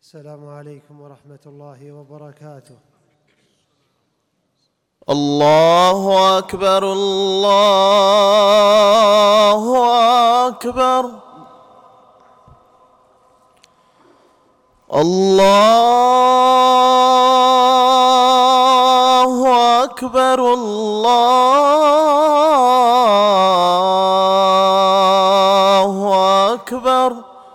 السلام عليكم ورحمة الله وبركاته. الله أكبر الله أكبر الله أكبر الله أكبر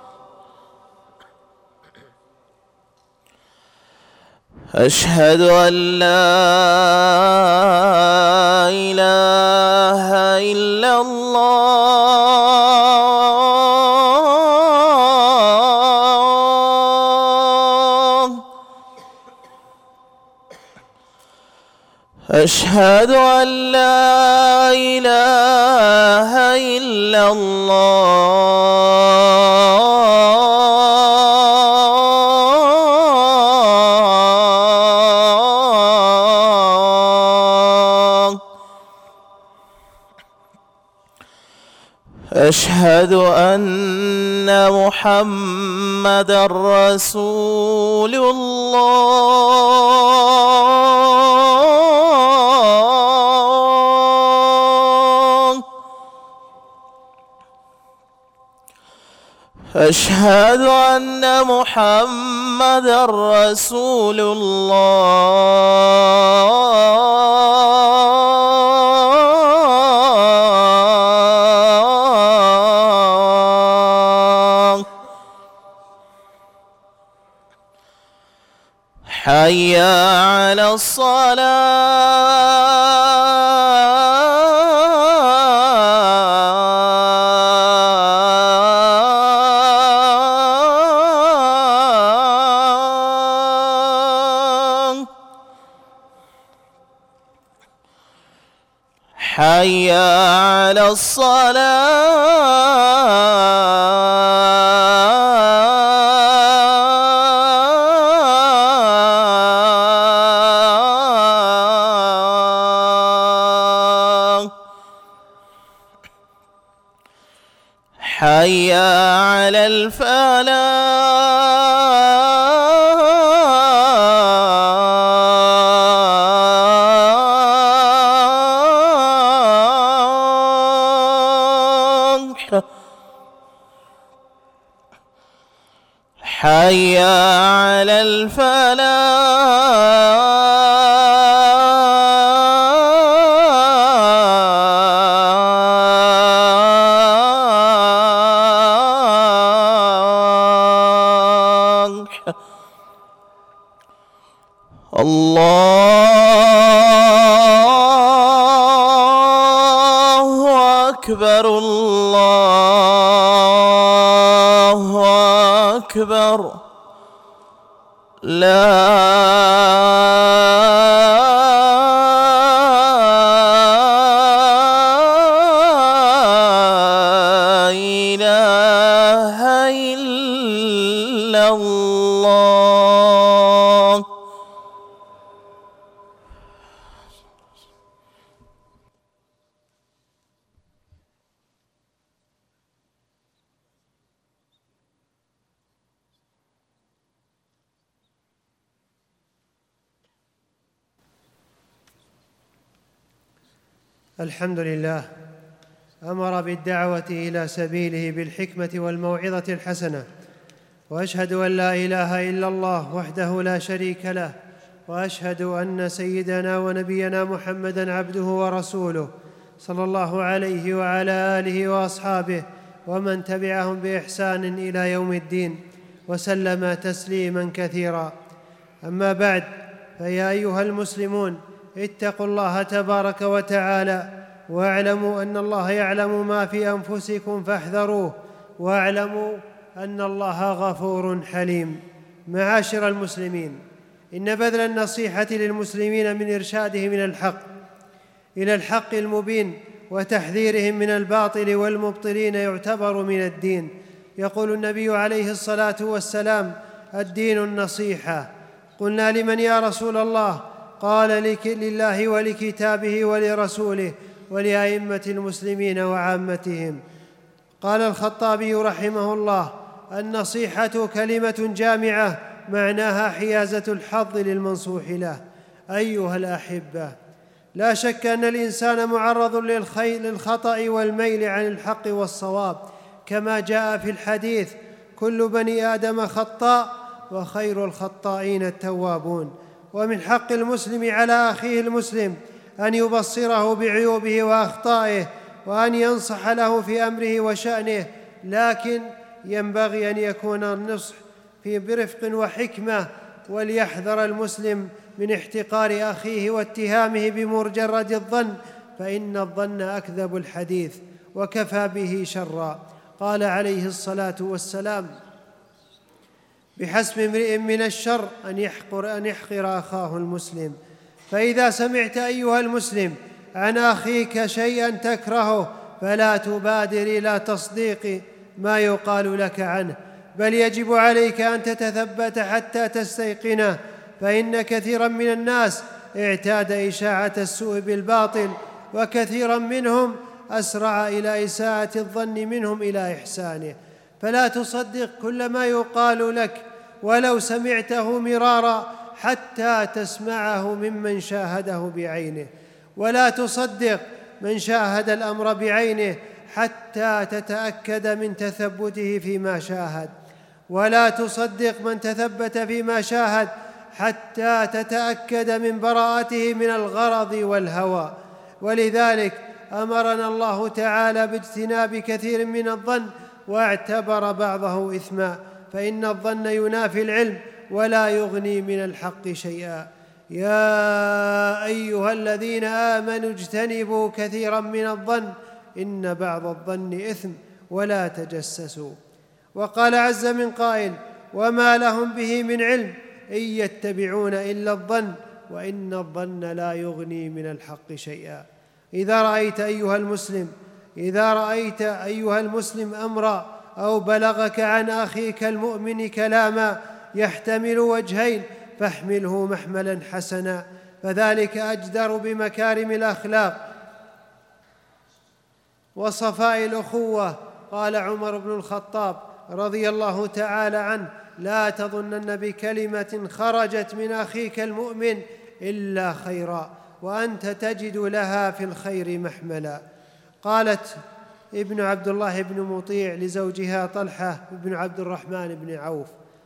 أشهد أن لا إله إلا الله أشهد أن لا إله إلا الله أشهد أن محمدًا رسول الله أشهد أن محمدًا رسول الله حي على الصلاة حي على الصلاة حي على الفلاح حي على الفلاح الله أكبر الله أكبر لا إله إلا الله الحمد لله أمر بالدعوة إلى سبيله بالحكمة والموعظة الحسنة، وأشهد أن لا إله إلا الله وحده لا شريك له، وأشهد أن سيدنا ونبينا محمدًا عبده ورسوله صلى الله عليه وعلى آله وأصحابه ومن تبعهم بإحسان إلى يوم الدين، وسلم تسليماً كثيرا. أما بعد، فيا أيها المسلمون، اتقوا الله تبارك وتعالى، واعلموا أن الله يعلم ما في أنفسكم فاحذروه، واعلموا أن الله غفور حليم. معاشر المسلمين، إن بذل النصيحة للمسلمين من إرشادهم إلى الحق المبين وتحذيرهم من الباطل والمبطلين يعتبر من الدين. يقول النبي عليه الصلاة والسلام: الدين النصيحة. قلنا: لمن يا رسول الله؟ قال: لله ولكتابه ولرسوله ولأئمة المسلمين وعامتهم. قال الخطابي رحمه الله: النصيحة كلمة جامعة معناها حيازة الحظ للمنصوح له. أيها الأحبة، لا شك أن الإنسان معرض للخطأ والميل عن الحق والصواب، كما جاء في الحديث: كل بني آدم خطاء وخير الخطائين التوابون. ومن حق المسلم على أخيه المسلم أن يبصره بعيوبه وأخطائه، وأن ينصح له في أمره وشأنه، لكن ينبغي أن يكون النصح برفق وحكمة. وليحذر المسلم من احتقار أخيه واتهامه بمجرد الظن، فإن الظن أكذب الحديث وكفى به شرا. قال عليه الصلاة والسلام: بحسب امرئ من الشر أن يحقر أخاه المسلم. فإذا سمعت أيها المسلم عن أخيك شيئا تكرهه فلا تبادر إلى تصديق ما يقال لك عنه، بل يجب عليك أن تتثبت حتى تستيقنه، فإن كثيرا من الناس اعتاد إشاعة السوء بالباطل، وكثيرا منهم أسرع إلى إساءة الظن منهم إلى إحسانه. فلا تصدق كل ما يقال لك ولو سمعته مرارا حتى تسمعه ممن شاهده بعينه، ولا تصدق من شاهد الأمر بعينه حتى تتأكد من تثبته فيما شاهد، ولا تصدق من تثبت فيما شاهد حتى تتأكد من براءته من الغرض والهوى. ولذلك أمرنا الله تعالى باجتناب كثير من الظن، واعتبر بعضه إثما، فإن الظن ينافي العلم ولا يغني من الحق شيئا. يا أيها الذين آمنوا اجتنبوا كثيرا من الظن إن بعض الظن إثم ولا تجسسوا. وقال عز من قائل: وما لهم به من علم إن يتبعون إلا الظن وإن الظن لا يغني من الحق شيئا. إذا رأيت أيها المسلم أمرا أو بلغك عن أخيك المؤمن كلاما يحتمل وجهين فاحمله محملا حسنا، فذلك أجدر بمكارم الأخلاق وصفاء الأخوة. قال عمر بن الخطاب رضي الله تعالى عنه: لا تظنن بكلمة خرجت من أخيك المؤمن إلا خيرا وأنت تجد لها في الخير محملا. قالت ابن عبد الله بن مطيع لزوجها طلحة بن عبد الرحمن بن عوف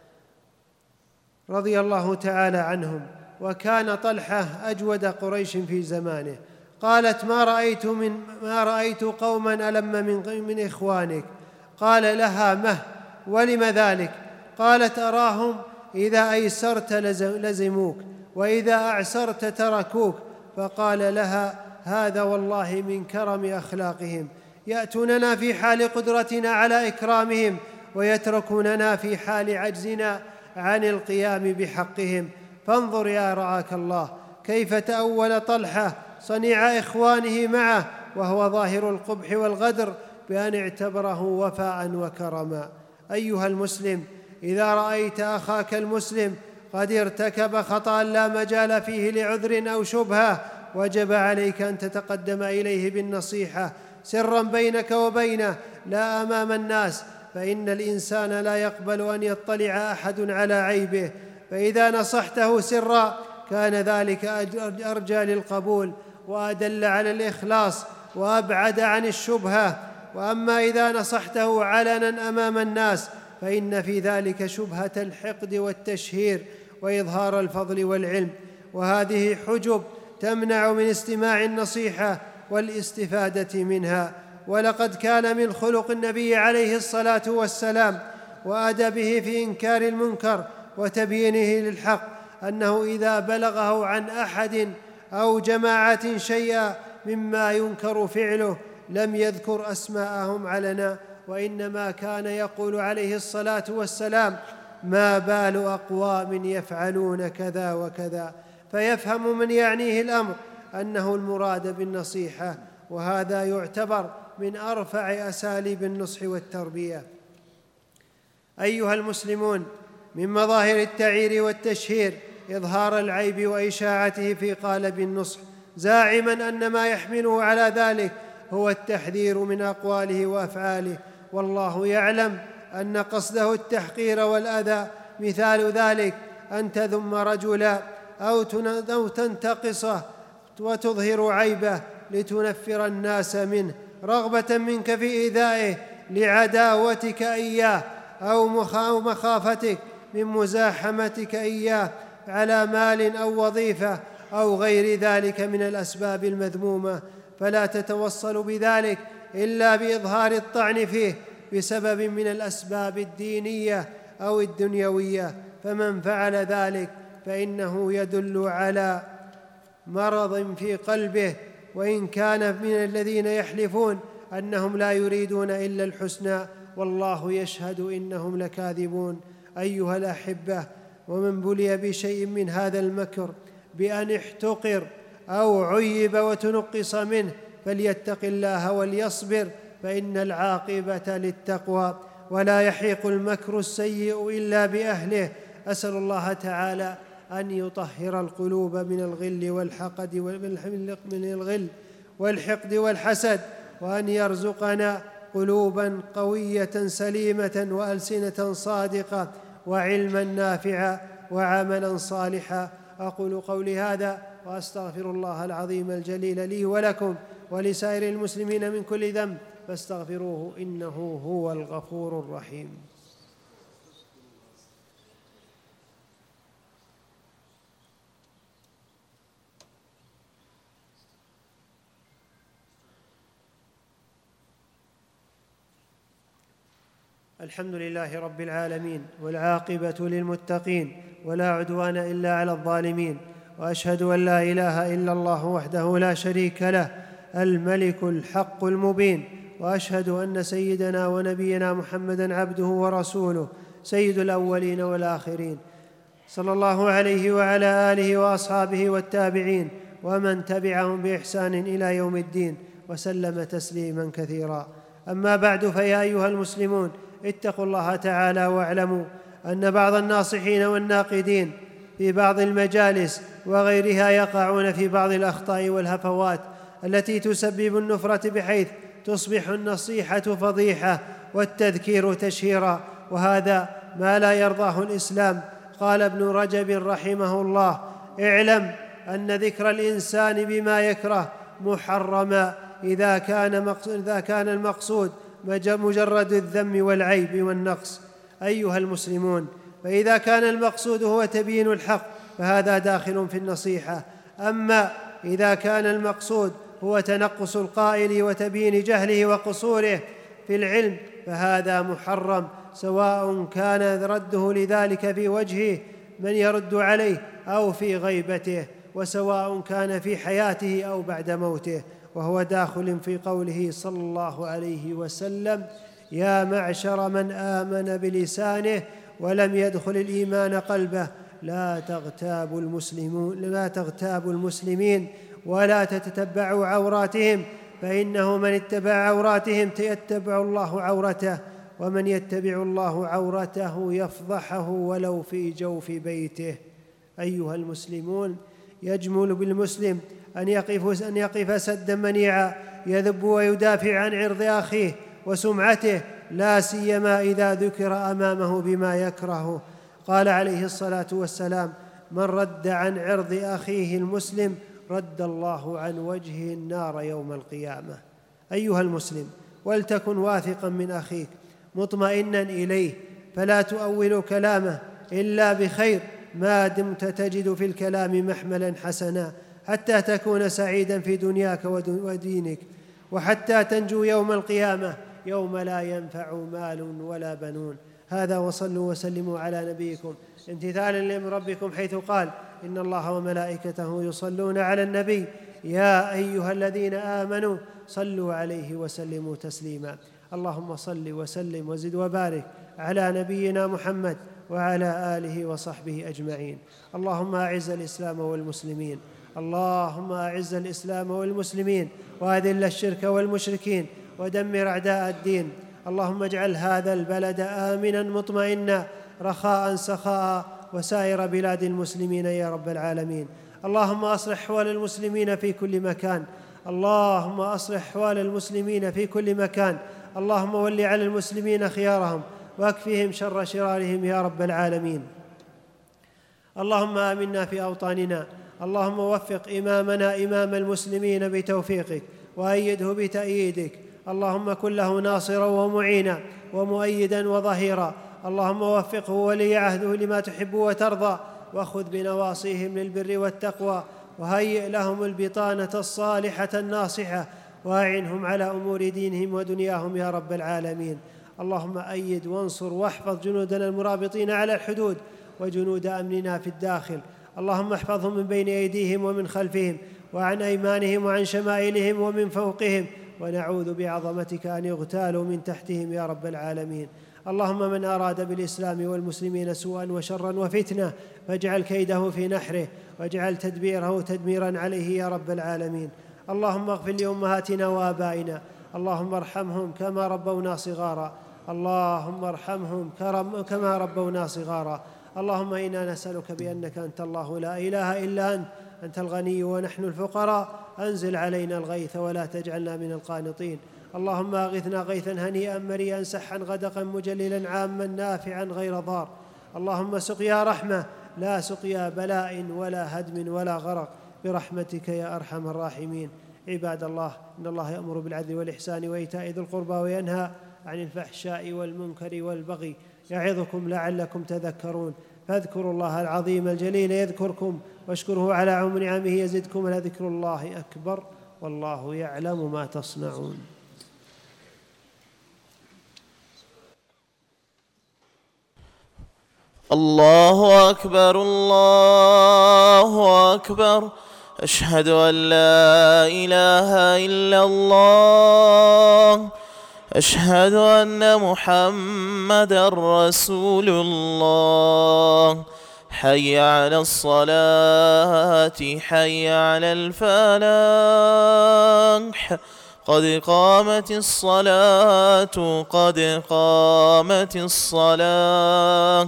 رضي الله تعالى عنهم، وكان طلحة أجود قريش في زمانه، قالت: ما رأيت قوما ألم من إخوانك. قال لها: مه، ولم ذلك؟ قالت: أراهم إذا أيسرت لزموك وإذا أعسرت تركوك. فقال لها: هذا والله من كرم أخلاقهم، يأتوننا في حال قدرتنا على إكرامهم ويتركوننا في حال عجزنا عن القيام بحقهم. فانظر يا رعاك الله كيف تأول طلحة صنيع إخوانه معه وهو ظاهر القبح والغدر بأن اعتبره وفاء وكرما. أيها المسلم، إذا رأيت أخاك المسلم قد ارتكب خطأ لا مجال فيه لعذر أو شبهة، وجب عليك أن تتقدم إليه بالنصيحة سرا بينك وبينه لا أمام الناس، فإن الإنسان لا يقبل أن يطلع أحد على عيبه، فإذا نصحته سرا كان ذلك أرجى للقبول وأدل على الإخلاص وأبعد عن الشبهة. وأما إذا نصحته علنا أمام الناس فإن في ذلك شبهة الحقد والتشهير وإظهار الفضل والعلم، وهذه حجب تمنع من استماع النصيحة والاستفادة منها. ولقد كان من خلق النبي عليه الصلاة والسلام وأدبه في إنكار المنكر وتبيينه للحق أنه إذا بلغه عن أحد أو جماعة شيئا مما ينكر فعله لم يذكر أسماءهم علنا، وإنما كان يقول عليه الصلاة والسلام: ما بال أقوام يفعلون كذا وكذا، فيفهم من يعنيه الأمر أنه المراد بالنصيحة، وهذا يعتبر من أرفع أساليب النصح والتربية. أيها المسلمون، من مظاهر التعيير والتشهير إظهار العيب وإشاعته في قالب النصح، زاعما أن ما يحمله على ذلك هو التحذير من أقواله وأفعاله، والله يعلم أن قصده التحقير والأذى مثال ذلك أن تذم رجلا أو تنتقصه وتظهر عيبه لتنفر الناس منه رغبة منك في إيذائه لعداوتك إياه أو مخافتك من مزاحمتك إياه على مال أو وظيفة أو غير ذلك من الأسباب المذمومة، فلا تتوصل بذلك إلا بإظهار الطعن فيه بسبب من الأسباب الدينية أو الدنيوية، فمن فعل ذلك فإنه يدل على مرض في قلبه، وإن كان من الذين يحلفون أنهم لا يريدون إلا الحسنى والله يشهد إنهم لكاذبون. أيها الأحبة، ومن بلي بشيء من هذا المكر بأن احتقر أو عيب وتنقص منه فليتق الله وليصبر، فإن العاقبة للتقوى، ولا يحيق المكر السيء إلا بأهله. أسأل الله تعالى أن يطهر القلوب من الغل والحقد والحسد، وأن يرزقنا قلوبا قوية سليمة وألسنة صادقة وعلما نافعا وعملا صالحا. أقول قولي هذا وأستغفر الله العظيم الجليل لي ولكم ولسائر المسلمين من كل ذنب فاستغفروه إنه هو الغفور الرحيم. الحمد لله رب العالمين، والعاقبة للمتقين، ولا عدوان إلا على الظالمين، وأشهد أن لا إله إلا الله وحده لا شريك له الملك الحق المبين، وأشهد أن سيدنا ونبينا محمدًا عبده ورسوله سيد الأولين والآخرين، صلى الله عليه وعلى آله وأصحابه والتابعين ومن تبعهم بإحسان إلى يوم الدين وسلم تسليماً كثيرا. أما بعد، فيا أيها المسلمون، اتقوا الله تعالى واعلموا أن بعض الناصحين والناقدين في بعض المجالس وغيرها يقعون في بعض الأخطاء والهفوات التي تسبب النفرة، بحيث تصبح النصيحة فضيحة والتذكير تشهيرا، وهذا ما لا يرضاه الإسلام. قال ابن رجب رحمه الله: اعلم أن ذكر الإنسان بما يكره محرما إذا كان المقصود مجرد الذم والعيب والنقص. أيها المسلمون، فإذا كان المقصود هو تبيين الحق فهذا داخل في النصيحة، أما إذا كان المقصود هو تنقص القائل وتبيين جهله وقصوره في العلم فهذا محرم، سواء كان رده لذلك في وجهه من يرد عليه أو في غيبته، وسواء كان في حياته أو بعد موته، وهو داخل في قوله صلى الله عليه وسلم: يا معشر من آمن بلسانه ولم يدخل الإيمان قلبه لا تغتابوا المسلمين ولا تتتبعوا عوراتهم، فإنه من اتبع عوراتهم يتبع الله عورته، ومن يتبع الله عورته يفضحه ولو في جوف بيته. أيها المسلمون، يجمل بالمسلم أن يقف سدا منيعا يذب ويدافع عن عرض أخيه وسمعته، لا سيما إذا ذكر أمامه بما يكرهه. قال عليه الصلاة والسلام: من رد عن عرض أخيه المسلم رد الله عن وجهه النار يوم القيامة. أيها المسلم، ولتكن واثقا من أخيك مطمئنا إليه، فلا تؤول كلامه إلا بخير ما دمت تجد في الكلام محملا حسنا، حتى تكون سعيدا في دنياك ودينك، وحتى تنجو يوم القيامة يوم لا ينفع مال ولا بنون. هذا، وصلوا وسلموا على نبيكم امتثالا لأمر ربكم، حيث قال: إن الله وملائكته يصلون على النبي يا أيها الذين آمنوا صلوا عليه وسلموا تسليما. اللهم صل وسلم وزد وبارك على نبينا محمد وعلى آله وصحبه أجمعين. اللهم أعز الإسلام والمسلمين، اللهم أعز الإسلام والمسلمين، وأذل الشرك والمشركين، ودمر أعداء الدين. اللهم اجعل هذا البلد آمنا مطمئنا رخاء سخاء، وسائر بلاد المسلمين يا رب العالمين. اللهم أصلح أحوال المسلمين في كل مكان، اللهم أصلح أحوال المسلمين في كل مكان. اللهم ول على المسلمين خيارهم، واكفهم شر شرارهم يا رب العالمين. اللهم آمنا في أوطاننا، اللهم وفق إمامنا إمام المسلمين بتوفيقك وأيده بتأييدك، اللهم كن له ناصرا ومعينا ومؤيدا وظهيرا، اللهم وفقه ولي عهده لما تحب وترضى، وخذ بنواصيهم للبر والتقوى، وهيئ لهم البطانة الصالحة الناصحة، وأعنهم على أمور دينهم ودنياهم يا رب العالمين. اللهم أيد وانصر واحفظ جنودنا المرابطين على الحدود وجنود أمننا في الداخل، اللهم احفظهم من بين أيديهم ومن خلفهم وعن أيمانهم وعن شمائلهم ومن فوقهم، ونعوذ بعظمتك أن يغتالوا من تحتهم يا رب العالمين. اللهم من أراد بالإسلام والمسلمين سوءا وشرا وفتنة فاجعل كيده في نحره، واجعل تدبيره تدميرا عليه يا رب العالمين. اللهم اغفر لأمهاتنا وآبائنا، اللهم ارحمهم كما ربونا صغارا، اللهم ارحمهم كما ربونا صغارا. اللهم إنا نسألك بأنك أنت الله لا إله إلا أنت الغني ونحن الفقراء، أنزل علينا الغيث ولا تجعلنا من القانطين. اللهم أغثنا غيثا هنيئا مريئا سحا غدقا مجللا عاما نافعا غير ضار. اللهم سقيا رحمة لا سقيا بلاء ولا هدم ولا غرق، برحمتك يا أرحم الراحمين. عباد الله، إن الله يأمر بالعدل والإحسان وإيتاء ذي القربى وينهى عن الفحشاء والمنكر والبغي، يعظكم لعلكم تذكرون. فاذكروا الله العظيم الجليل يذكركم، واشكروه على عموم نعمه يزدكم، لذكر الله أكبر والله يعلم ما تصنعون. الله أكبر الله أكبر، أشهد أن لا إله إلا الله، أشهد أن محمدًا رسول الله. حي على الصلاة، حي على الفلاح، قد قامت الصلاة، قد قامت الصلاة.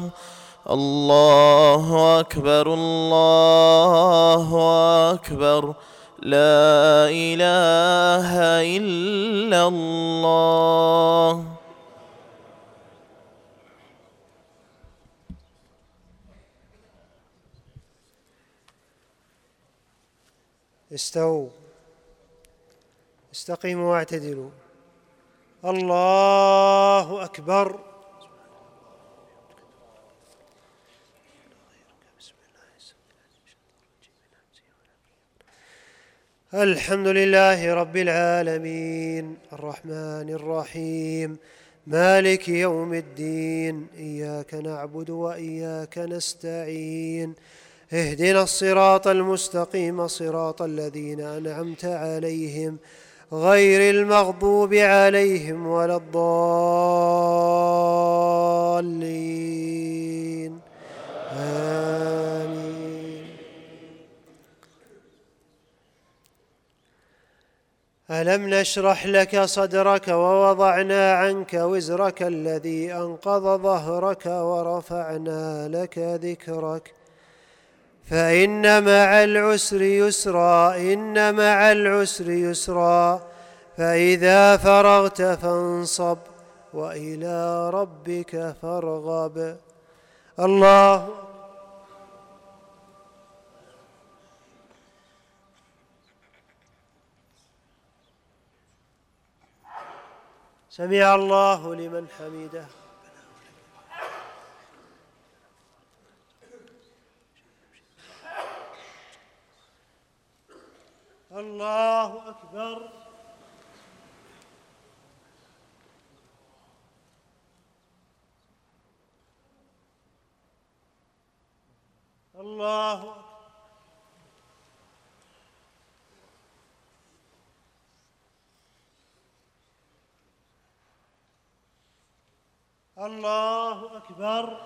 الله أكبر الله أكبر، لا إله إلا الله. استووا، استقيموا واعتدلوا. الله أكبر. الحمد لله رب العالمين، الرحمن الرحيم، مالك يوم الدين، إياك نعبد وإياك نستعين، اهدنا الصراط المستقيم، صراط الذين أنعمت عليهم غير المغضوب عليهم ولا الضالين، آمين. ألم نشرح لك صدرك ووضعنا عنك وزرك الذي أنقض ظهرك ورفعنا لك ذكرك، فإن مع العسر يسرا، إن مع العسر يسرا، فإذا فرغت فانصب وإلى ربك فارغب. الله سمع الله لمن حمده. الله أكبر. الله أكبر. الله أكبر.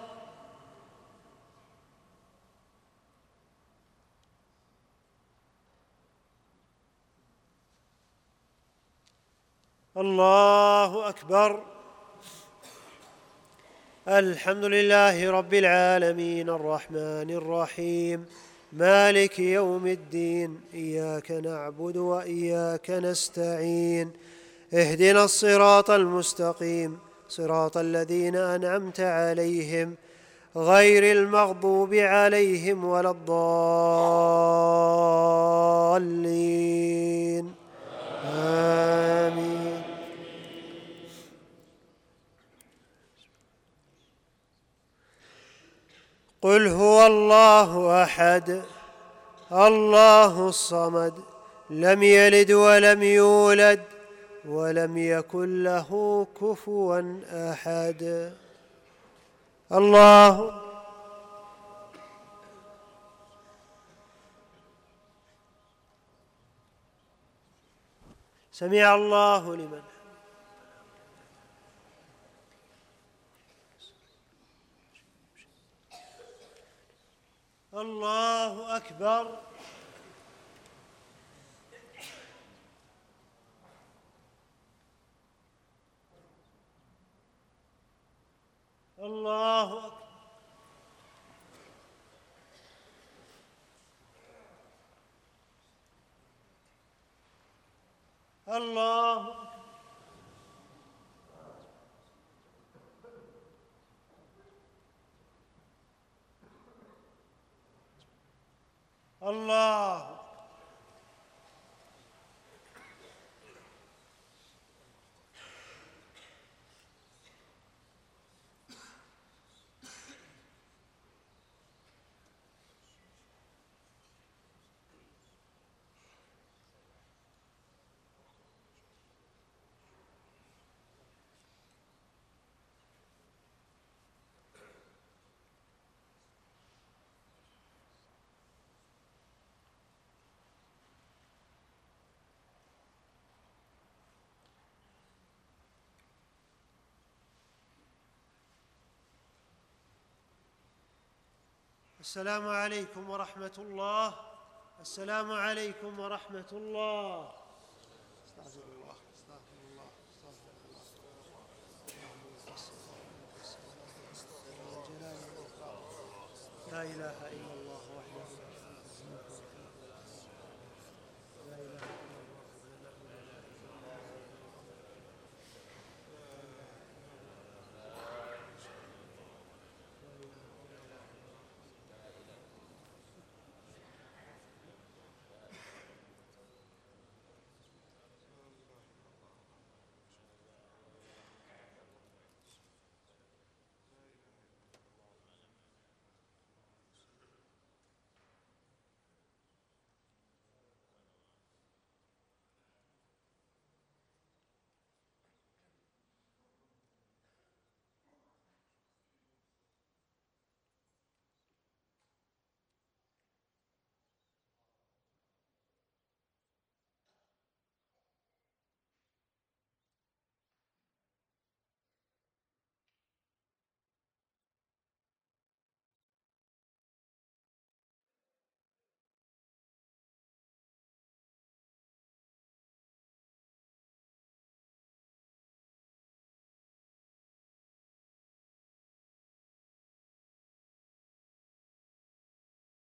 الله أكبر. الحمد لله رب العالمين، الرحمن الرحيم، مالك يوم الدين، إياك نعبد وإياك نستعين، اهدنا الصراط المستقيم، صراط الذين أنعمت عليهم غير المغضوب عليهم ولا الضالين آمين. قل هو الله أحد الله الصمد لم يلد ولم يولد ولم يكن له كفوا أحد. الله سمع الله لمن الله أكبر. الله أكبر. الله أكبر. الله. السلام عليكم ورحمة الله. السلام عليكم ورحمة الله. استغفر الله استغفر الله استغفر الله. لا إله إلا الله وحده لا شريك له. لا إله